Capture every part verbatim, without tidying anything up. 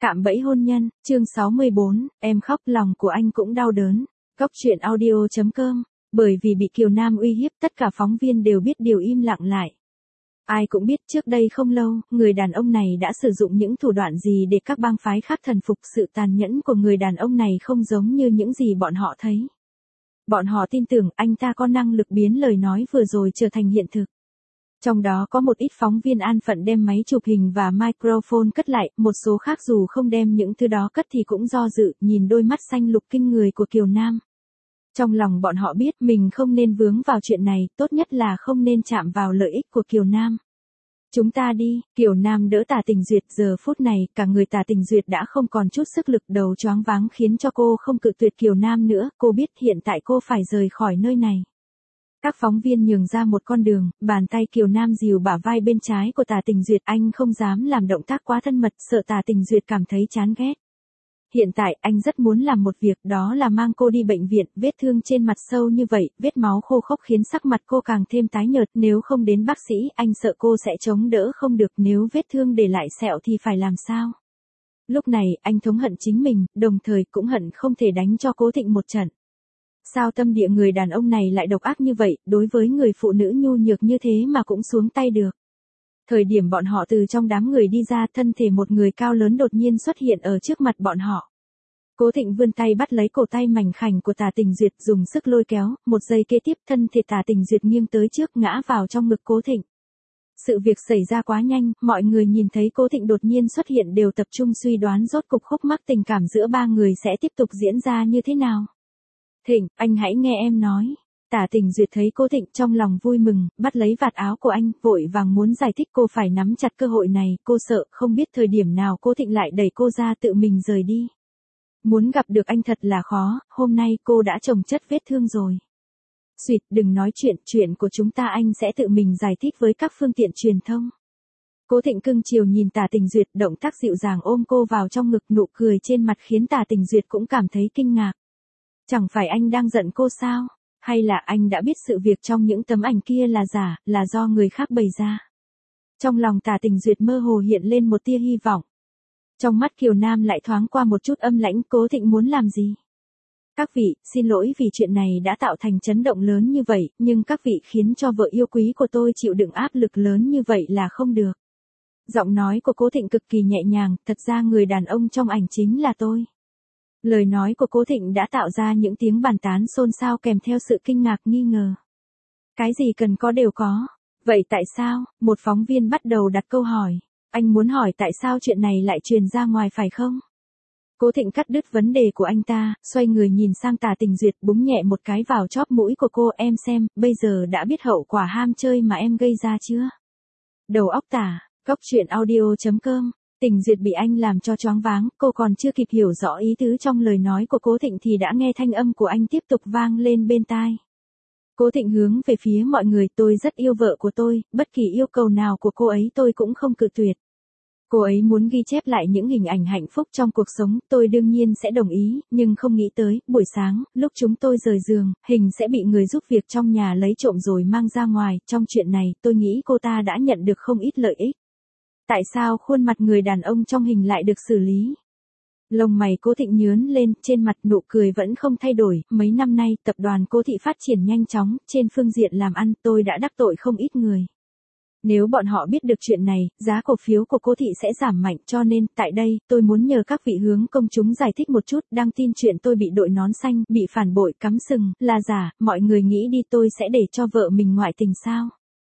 Cạm bẫy hôn nhân, chương sáu mươi bốn, em khóc lòng của anh cũng đau đớn. Góc truyện audio chấm com, bởi vì bị Kiều Nam uy hiếp tất cả phóng viên đều biết điều im lặng lại. Ai cũng biết trước đây không lâu, người đàn ông này đã sử dụng những thủ đoạn gì để các bang phái khác thần phục. Sự tàn nhẫn của người đàn ông này không giống như những gì bọn họ thấy. Bọn họ tin tưởng anh ta có năng lực biến lời nói vừa rồi trở thành hiện thực. Trong đó có một ít phóng viên an phận đem máy chụp hình và microphone cất lại, một số khác dù không đem những thứ đó cất thì cũng do dự, nhìn đôi mắt xanh lục kinh người của Kiều Nam. Trong lòng bọn họ biết mình không nên vướng vào chuyện này, tốt nhất là không nên chạm vào lợi ích của Kiều Nam. Chúng ta đi, Kiều Nam đỡ Tả Tình Duyệt. Giờ phút này, cả người Tả Tình Duyệt đã không còn chút sức lực, đầu choáng váng khiến cho cô không cự tuyệt Kiều Nam nữa. Cô biết hiện tại cô phải rời khỏi nơi này. Các phóng viên nhường ra một con đường, bàn tay Kiều Nam dìu bả vai bên trái của Tả Tình Duyệt. Anh không dám làm động tác quá thân mật, sợ Tả Tình Duyệt cảm thấy chán ghét. Hiện tại anh rất muốn làm một việc, đó là mang cô đi bệnh viện. Vết thương trên mặt sâu như vậy, vết máu khô khốc khiến sắc mặt cô càng thêm tái nhợt. Nếu không đến bác sĩ, anh sợ cô sẽ chống đỡ không được. Nếu vết thương để lại sẹo thì phải làm sao? Lúc này, anh thống hận chính mình, đồng thời cũng hận không thể đánh cho Cố Thịnh một trận. Sao tâm địa người đàn ông này lại độc ác như vậy, đối với người phụ nữ nhu nhược như thế mà cũng xuống tay được. Thời điểm bọn họ từ trong đám người đi ra, thân thể một người cao lớn đột nhiên xuất hiện ở trước mặt bọn họ. Cố Thịnh vươn tay bắt lấy cổ tay mảnh khảnh của Tả Tình Duyệt, dùng sức lôi kéo, một giây kế tiếp thân thể Tả Tình Duyệt nghiêng tới trước, ngã vào trong ngực Cố Thịnh. Sự việc xảy ra quá nhanh, mọi người nhìn thấy Cố Thịnh đột nhiên xuất hiện đều tập trung suy đoán rốt cục khúc mắc tình cảm giữa ba người sẽ tiếp tục diễn ra như thế nào. Thịnh, anh hãy nghe em nói. Tả Tình Duyệt thấy Cố Thịnh trong lòng vui mừng, bắt lấy vạt áo của anh, vội vàng muốn giải thích. Cô phải nắm chặt cơ hội này, cô sợ không biết thời điểm nào Cố Thịnh lại đẩy cô ra tự mình rời đi. Muốn gặp được anh thật là khó, hôm nay cô đã chồng chất vết thương rồi. Xuyệt, đừng nói chuyện, chuyện của chúng ta anh sẽ tự mình giải thích với các phương tiện truyền thông. Cố Thịnh cưng chiều nhìn Tả Tình Duyệt, động tác dịu dàng ôm cô vào trong ngực, nụ cười trên mặt khiến Tả Tình Duyệt cũng cảm thấy kinh ngạc. Chẳng phải anh đang giận cô sao? Hay là anh đã biết sự việc trong những tấm ảnh kia là giả, là do người khác bày ra? Trong lòng Tả Tình Duyệt mơ hồ hiện lên một tia hy vọng. Trong mắt Kiều Nam lại thoáng qua một chút âm lãnh. Cố Thịnh muốn làm gì? Các vị, xin lỗi vì chuyện này đã tạo thành chấn động lớn như vậy, nhưng các vị khiến cho vợ yêu quý của tôi chịu đựng áp lực lớn như vậy là không được. Giọng nói của Cố Thịnh cực kỳ nhẹ nhàng, thật ra người đàn ông trong ảnh chính là tôi. Lời nói của Cố Thịnh đã tạo ra những tiếng bàn tán xôn xao kèm theo sự kinh ngạc nghi ngờ. Cái gì cần có đều có. Vậy tại sao? Một phóng viên bắt đầu đặt câu hỏi. Anh muốn hỏi tại sao chuyện này lại truyền ra ngoài phải không? Cố Thịnh cắt đứt vấn đề của anh ta, xoay người nhìn sang Tả Tình Duyệt, búng nhẹ một cái vào chóp mũi của cô. Em xem, bây giờ đã biết hậu quả ham chơi mà em gây ra chưa? Đầu óc Tả, góc truyện audio chấm com. Tình Duyệt bị anh làm cho choáng váng, cô còn chưa kịp hiểu rõ ý tứ trong lời nói của Cố Thịnh thì đã nghe thanh âm của anh tiếp tục vang lên bên tai. Cố Thịnh hướng về phía mọi người, tôi rất yêu vợ của tôi, bất kỳ yêu cầu nào của cô ấy tôi cũng không cự tuyệt. Cô ấy muốn ghi chép lại những hình ảnh hạnh phúc trong cuộc sống, tôi đương nhiên sẽ đồng ý, nhưng không nghĩ tới, buổi sáng, lúc chúng tôi rời giường, hình sẽ bị người giúp việc trong nhà lấy trộm rồi mang ra ngoài. Trong chuyện này, tôi nghĩ cô ta đã nhận được không ít lợi ích. Tại sao khuôn mặt người đàn ông trong hình lại được xử lý? Lông mày Cố Thịnh nhướng lên, trên mặt nụ cười vẫn không thay đổi. Mấy năm nay, tập đoàn Cố Thị phát triển nhanh chóng, trên phương diện làm ăn tôi đã đắc tội không ít người. Nếu bọn họ biết được chuyện này, giá cổ phiếu của Cố Thị sẽ giảm mạnh, cho nên, tại đây, tôi muốn nhờ các vị hướng công chúng giải thích một chút. Đăng tin chuyện tôi bị đội nón xanh, bị phản bội, cắm sừng, là giả, mọi người nghĩ đi tôi sẽ để cho vợ mình ngoại tình sao?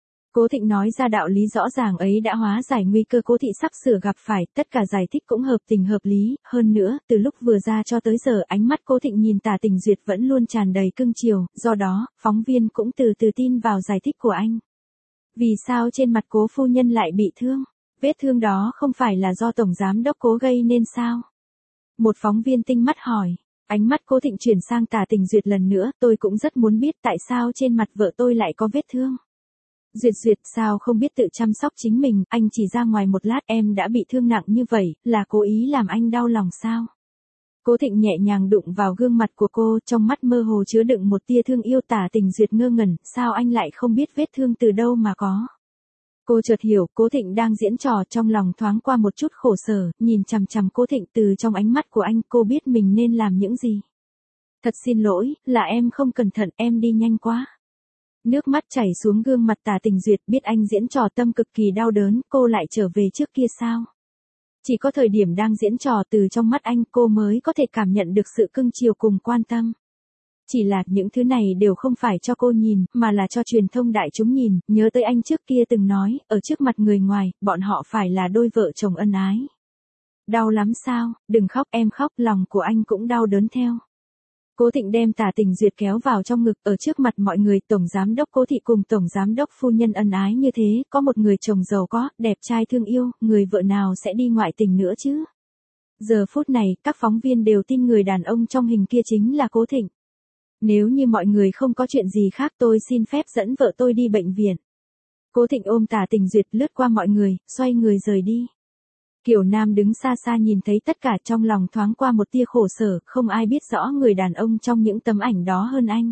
Cố Thịnh nói ra đạo lý rõ ràng ấy đã hóa giải nguy cơ Cố Thị sắp sửa gặp phải, tất cả giải thích cũng hợp tình hợp lý. Hơn nữa, từ lúc vừa ra cho tới giờ ánh mắt Cố Thịnh nhìn Tả Tình Duyệt vẫn luôn tràn đầy cưng chiều, do đó, phóng viên cũng từ từ tin vào giải thích của anh. Vì sao trên mặt Cố phu nhân lại bị thương? Vết thương đó không phải là do Tổng Giám đốc Cố gây nên sao? Một phóng viên tinh mắt hỏi. Ánh mắt Cố Thịnh chuyển sang Tả Tình Duyệt lần nữa, tôi cũng rất muốn biết tại sao trên mặt vợ tôi lại có vết thương. Duyệt Duyệt, sao không biết tự chăm sóc chính mình, anh chỉ ra ngoài một lát em đã bị thương nặng như vậy, là cố ý làm anh đau lòng sao? Cố Thịnh nhẹ nhàng đụng vào gương mặt của cô, trong mắt mơ hồ chứa đựng một tia thương yêu. Tả Tình Duyệt ngơ ngẩn, sao anh lại không biết vết thương từ đâu mà có? Cô chợt hiểu, Cố Thịnh đang diễn trò, trong lòng thoáng qua một chút khổ sở, nhìn chằm chằm Cố Thịnh, từ trong ánh mắt của anh cô biết mình nên làm những gì. Thật xin lỗi, là em không cẩn thận, em đi nhanh quá. Nước mắt chảy xuống gương mặt Tả Tình Duyệt, biết anh diễn trò tâm cực kỳ đau đớn, cô lại trở về trước kia sao? Chỉ có thời điểm đang diễn trò, từ trong mắt anh cô mới có thể cảm nhận được sự cưng chiều cùng quan tâm. Chỉ là những thứ này đều không phải cho cô nhìn, mà là cho truyền thông đại chúng nhìn, nhớ tới anh trước kia từng nói, ở trước mặt người ngoài, bọn họ phải là đôi vợ chồng ân ái. Đau lắm sao, đừng khóc, em khóc, lòng của anh cũng đau đớn theo. Cố Thịnh đem Tả Tình Duyệt kéo vào trong ngực, ở trước mặt mọi người, Tổng Giám đốc Cố Thị cùng Tổng Giám đốc phu nhân ân ái như thế, có một người chồng giàu có, đẹp trai thương yêu, người vợ nào sẽ đi ngoại tình nữa chứ? Giờ phút này, các phóng viên đều tin người đàn ông trong hình kia chính là Cố Thịnh. Nếu như mọi người không có chuyện gì khác, tôi xin phép dẫn vợ tôi đi bệnh viện. Cố Thịnh ôm Tả Tình Duyệt lướt qua mọi người, xoay người rời đi. Kiều Nam đứng xa xa nhìn thấy tất cả, trong lòng thoáng qua một tia khổ sở, không ai biết rõ người đàn ông trong những tấm ảnh đó hơn anh.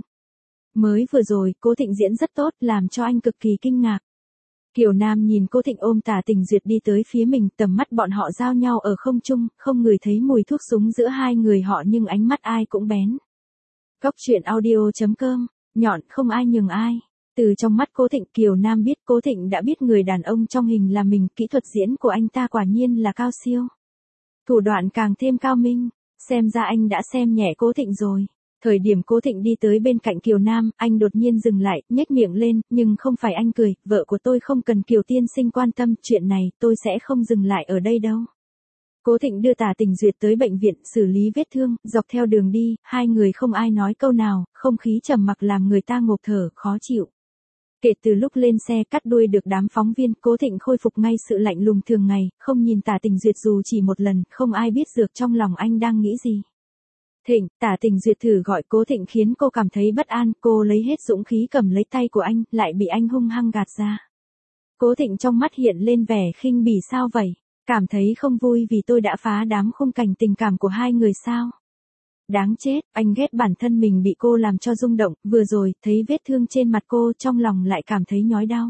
Mới vừa rồi, Cố Thịnh diễn rất tốt, làm cho anh cực kỳ kinh ngạc. Kiều Nam nhìn Cố Thịnh ôm Tả Tình Duyệt đi tới phía mình, tầm mắt bọn họ giao nhau ở không trung, không ngửi thấy mùi thuốc súng giữa hai người họ nhưng ánh mắt ai cũng bén. Cóc truyện audio chấm com, nhọn không ai nhường ai. Từ trong mắt Cố Thịnh, Kiều Nam biết Cố Thịnh đã biết người đàn ông trong hình là mình, kỹ thuật diễn của anh ta quả nhiên là cao siêu. Thủ đoạn càng thêm cao minh, xem ra anh đã xem nhẹ Cố Thịnh rồi. Thời điểm Cố Thịnh đi tới bên cạnh Kiều Nam, anh đột nhiên dừng lại, nhếch miệng lên, nhưng không phải anh cười, vợ của tôi không cần Kiều tiên sinh quan tâm, chuyện này tôi sẽ không dừng lại ở đây đâu. Cố Thịnh đưa Tả Tình Duyệt tới bệnh viện, xử lý vết thương, dọc theo đường đi, hai người không ai nói câu nào, không khí trầm mặc làm người ta ngộp thở, khó chịu. Kể từ lúc lên xe cắt đuôi được đám phóng viên, Cố Thịnh khôi phục ngay sự lạnh lùng thường ngày, không nhìn Tả Tình Duyệt dù chỉ một lần, không ai biết được trong lòng anh đang nghĩ gì. Thịnh, Tả Tình Duyệt thử gọi Cố Thịnh khiến cô cảm thấy bất an, cô lấy hết dũng khí cầm lấy tay của anh, lại bị anh hung hăng gạt ra. Cố Thịnh trong mắt hiện lên vẻ khinh bỉ, sao vậy? Cảm thấy không vui vì tôi đã phá đám khung cảnh tình cảm của hai người sao? Đáng chết, anh ghét bản thân mình bị cô làm cho rung động, vừa rồi, thấy vết thương trên mặt cô, trong lòng lại cảm thấy nhói đau.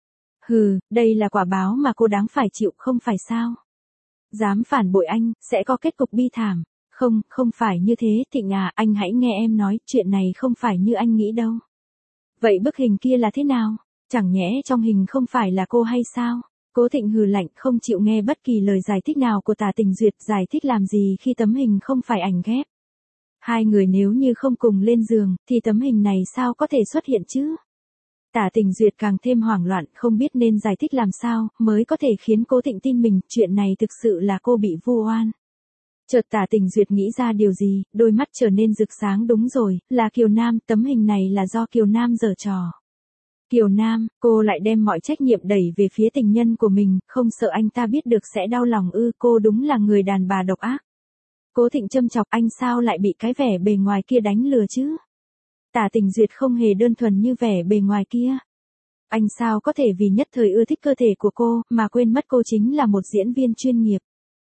Hừ, đây là quả báo mà cô đáng phải chịu, không phải sao? Dám phản bội anh, sẽ có kết cục bi thảm. Không, không phải như thế, Thịnh à, anh hãy nghe em nói, chuyện này không phải như anh nghĩ đâu. Vậy bức hình kia là thế nào? Chẳng nhẽ trong hình không phải là cô hay sao? Cố Thịnh hừ lạnh, không chịu nghe bất kỳ lời giải thích nào của Tả Tình Duyệt, giải thích làm gì khi tấm hình không phải ảnh ghép. Hai người nếu như không cùng lên giường, thì tấm hình này sao có thể xuất hiện chứ? Tả Tình Duyệt càng thêm hoảng loạn, không biết nên giải thích làm sao, mới có thể khiến Cố Thịnh tin mình, chuyện này thực sự là cô bị vu oan. Chợt Tả Tình Duyệt nghĩ ra điều gì, đôi mắt trở nên rực sáng, đúng rồi, là Kiều Nam, tấm hình này là do Kiều Nam giở trò. Kiều Nam, cô lại đem mọi trách nhiệm đẩy về phía tình nhân của mình, không sợ anh ta biết được sẽ đau lòng ư? Cô đúng là người đàn bà độc ác. Cố Thịnh châm chọc, anh sao lại bị cái vẻ bề ngoài kia đánh lừa chứ? Tả Tình Duyệt không hề đơn thuần như vẻ bề ngoài kia. Anh sao có thể vì nhất thời ưa thích cơ thể của cô, mà quên mất cô chính là một diễn viên chuyên nghiệp.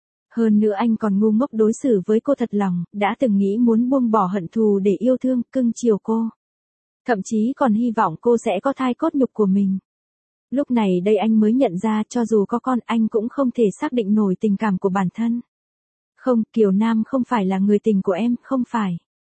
Hơn nữa anh còn ngu ngốc đối xử với cô thật lòng, đã từng nghĩ muốn buông bỏ hận thù để yêu thương, cưng chiều cô. Thậm chí còn hy vọng cô sẽ có thai cốt nhục của mình. Lúc này đây anh mới nhận ra, cho dù có con, anh cũng không thể xác định nổi tình cảm của bản thân. Không, Kiều Nam không phải là người tình của em, không phải.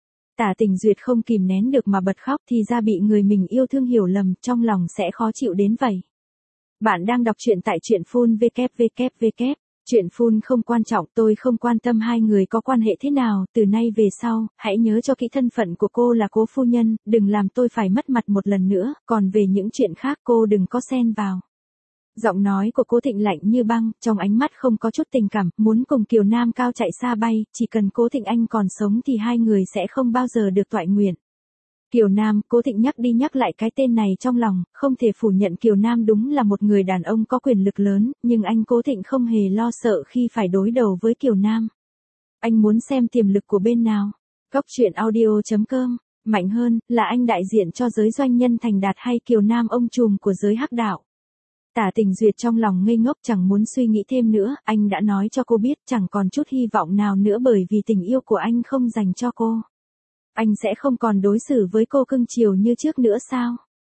Tả Tình Duyệt không kìm nén được mà bật khóc, thì ra bị người mình yêu thương hiểu lầm, trong lòng sẽ khó chịu đến vậy. Bạn đang đọc truyện tại truyện phun vê kép vê kép vê kép. Chuyện phun không quan trọng, tôi không quan tâm hai người có quan hệ thế nào, từ nay về sau, hãy nhớ cho kỹ thân phận của cô là Cố phu nhân, đừng làm tôi phải mất mặt một lần nữa, còn về những chuyện khác cô đừng có xen vào. Giọng nói của Cố Thịnh lạnh như băng, trong ánh mắt không có chút tình cảm, muốn cùng Kiều Nam cao chạy xa bay, chỉ cần Cố Thịnh anh còn sống thì hai người sẽ không bao giờ được toại nguyện. Kiều Nam, Cố Thịnh nhắc đi nhắc lại cái tên này trong lòng, không thể phủ nhận Kiều Nam đúng là một người đàn ông có quyền lực lớn, nhưng anh Cố Thịnh không hề lo sợ khi phải đối đầu với Kiều Nam. Anh muốn xem tiềm lực của bên nào? Cóc truyện audio chấm com, mạnh hơn, là anh đại diện cho giới doanh nhân thành đạt hay Kiều Nam ông trùm của giới hắc đạo? Tả Tình Duyệt trong lòng ngây ngốc, chẳng muốn suy nghĩ thêm nữa, anh đã nói cho cô biết chẳng còn chút hy vọng nào nữa bởi vì tình yêu của anh không dành cho cô. Anh sẽ không còn đối xử với cô cưng chiều như trước nữa sao?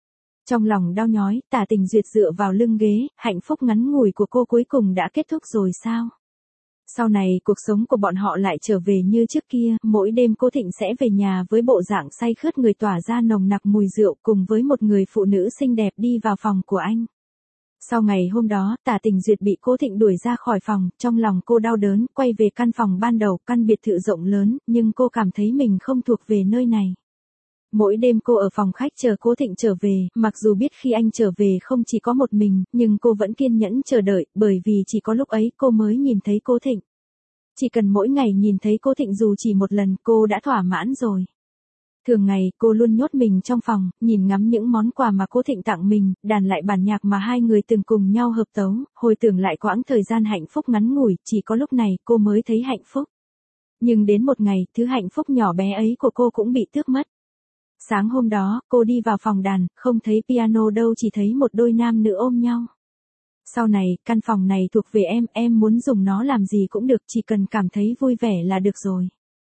Trong lòng đau nhói, Tả Tình Duyệt dựa vào lưng ghế, hạnh phúc ngắn ngủi của cô cuối cùng đã kết thúc rồi sao? Sau này cuộc sống của bọn họ lại trở về như trước kia, mỗi đêm Cố Thịnh sẽ về nhà với bộ dạng say khướt người tỏa ra nồng nặc mùi rượu cùng với một người phụ nữ xinh đẹp đi vào phòng của anh. Sau ngày hôm đó, Tả Tình Duyệt bị Cố Thịnh đuổi ra khỏi phòng, trong lòng cô đau đớn, quay về căn phòng ban đầu, căn biệt thự rộng lớn, nhưng cô cảm thấy mình không thuộc về nơi này. Mỗi đêm cô ở phòng khách chờ Cố Thịnh trở về, mặc dù biết khi anh trở về không chỉ có một mình, nhưng cô vẫn kiên nhẫn chờ đợi, bởi vì chỉ có lúc ấy cô mới nhìn thấy Cố Thịnh. Chỉ cần mỗi ngày nhìn thấy Cố Thịnh dù chỉ một lần, cô đã thỏa mãn rồi. Thường ngày, cô luôn nhốt mình trong phòng, nhìn ngắm những món quà mà Cố Thịnh tặng mình, đàn lại bản nhạc mà hai người từng cùng nhau hợp tấu, hồi tưởng lại quãng thời gian hạnh phúc ngắn ngủi, chỉ có lúc này cô mới thấy hạnh phúc. Nhưng đến một ngày, thứ hạnh phúc nhỏ bé ấy của cô cũng bị tước mất. Sáng hôm đó, cô đi vào phòng đàn, không thấy piano đâu, chỉ thấy một đôi nam nữ ôm nhau. Sau này, căn phòng này thuộc về em, em muốn dùng nó làm gì cũng được, chỉ cần cảm thấy vui vẻ là được rồi.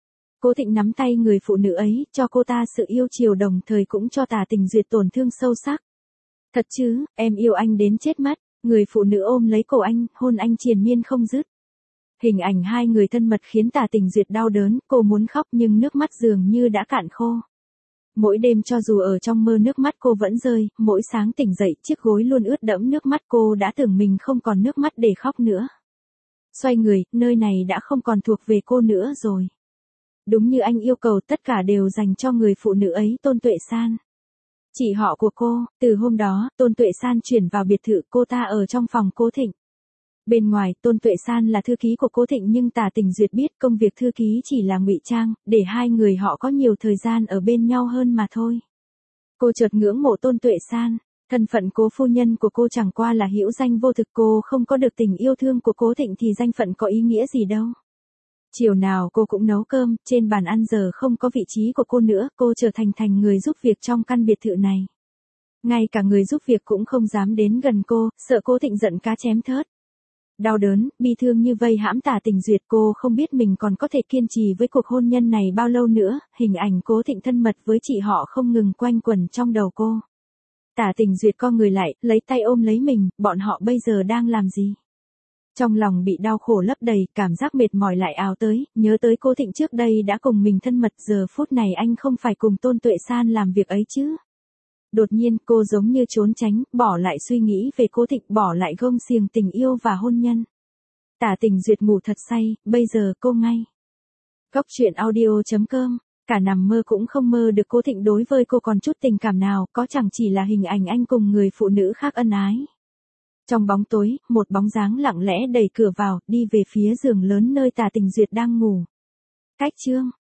Cố Thịnh nắm tay người phụ nữ ấy, cho cô ta sự yêu chiều đồng thời cũng cho Tả Tình Duyệt tổn thương sâu sắc. Thật chứ, em yêu anh đến chết mất, người phụ nữ ôm lấy cổ anh, hôn anh triền miên không dứt. Hình ảnh hai người thân mật khiến Tả Tình Duyệt đau đớn, cô muốn khóc nhưng nước mắt dường như đã cạn khô. Mỗi đêm cho dù ở trong mơ nước mắt cô vẫn rơi, mỗi sáng tỉnh dậy chiếc gối luôn ướt đẫm nước mắt, cô đã tưởng mình không còn nước mắt để khóc nữa. Xoay người, nơi này đã không còn thuộc về cô nữa rồi. Đúng như anh yêu cầu, tất cả đều dành cho người phụ nữ ấy, Tôn Tuệ San. Chị họ của cô, từ hôm đó, Tôn Tuệ San chuyển vào biệt thự, cô ta ở trong phòng Cố Thịnh. Bên ngoài, Tôn Tuệ San là thư ký của Cố Thịnh nhưng Tả Tình Duyệt biết công việc thư ký chỉ là ngụy trang, để hai người họ có nhiều thời gian ở bên nhau hơn mà thôi. Cô chợt ngưỡng mộ Tôn Tuệ San, thân phận Cố phu nhân của cô chẳng qua là hữu danh vô thực, cô không có được tình yêu thương của Cố Thịnh thì danh phận có ý nghĩa gì đâu. Chiều nào cô cũng nấu cơm, trên bàn ăn giờ không có vị trí của cô nữa, cô trở thành thành người giúp việc trong căn biệt thự này. Ngay cả người giúp việc cũng không dám đến gần cô, sợ Cố Thịnh giận cá chém thớt. Đau đớn, bi thương như vây hãm Tả Tình Duyệt, cô không biết mình còn có thể kiên trì với cuộc hôn nhân này bao lâu nữa, hình ảnh Cố Thịnh thân mật với chị họ không ngừng quanh quẩn trong đầu cô. Tả Tình Duyệt co người lại, lấy tay ôm lấy mình, bọn họ bây giờ đang làm gì? Trong lòng bị đau khổ lấp đầy, cảm giác mệt mỏi lại ào tới, nhớ tới Cố Thịnh trước đây đã cùng mình thân mật, giờ phút này anh không phải cùng Tôn Tuệ San làm việc ấy chứ. Đột nhiên cô giống như trốn tránh, bỏ lại suy nghĩ về Cố Thịnh, bỏ lại gông xiềng tình yêu và hôn nhân. Tả Tình Duyệt ngủ thật say, bây giờ cô ngay. Góc truyện audio chấm com, cả nằm mơ cũng không mơ được Cố Thịnh đối với cô còn chút tình cảm nào, có chẳng chỉ là hình ảnh anh cùng người phụ nữ khác ân ái. Trong bóng tối, một bóng dáng lặng lẽ đẩy cửa vào, đi về phía giường lớn nơi Tả Tình Duyệt đang ngủ. Cách chương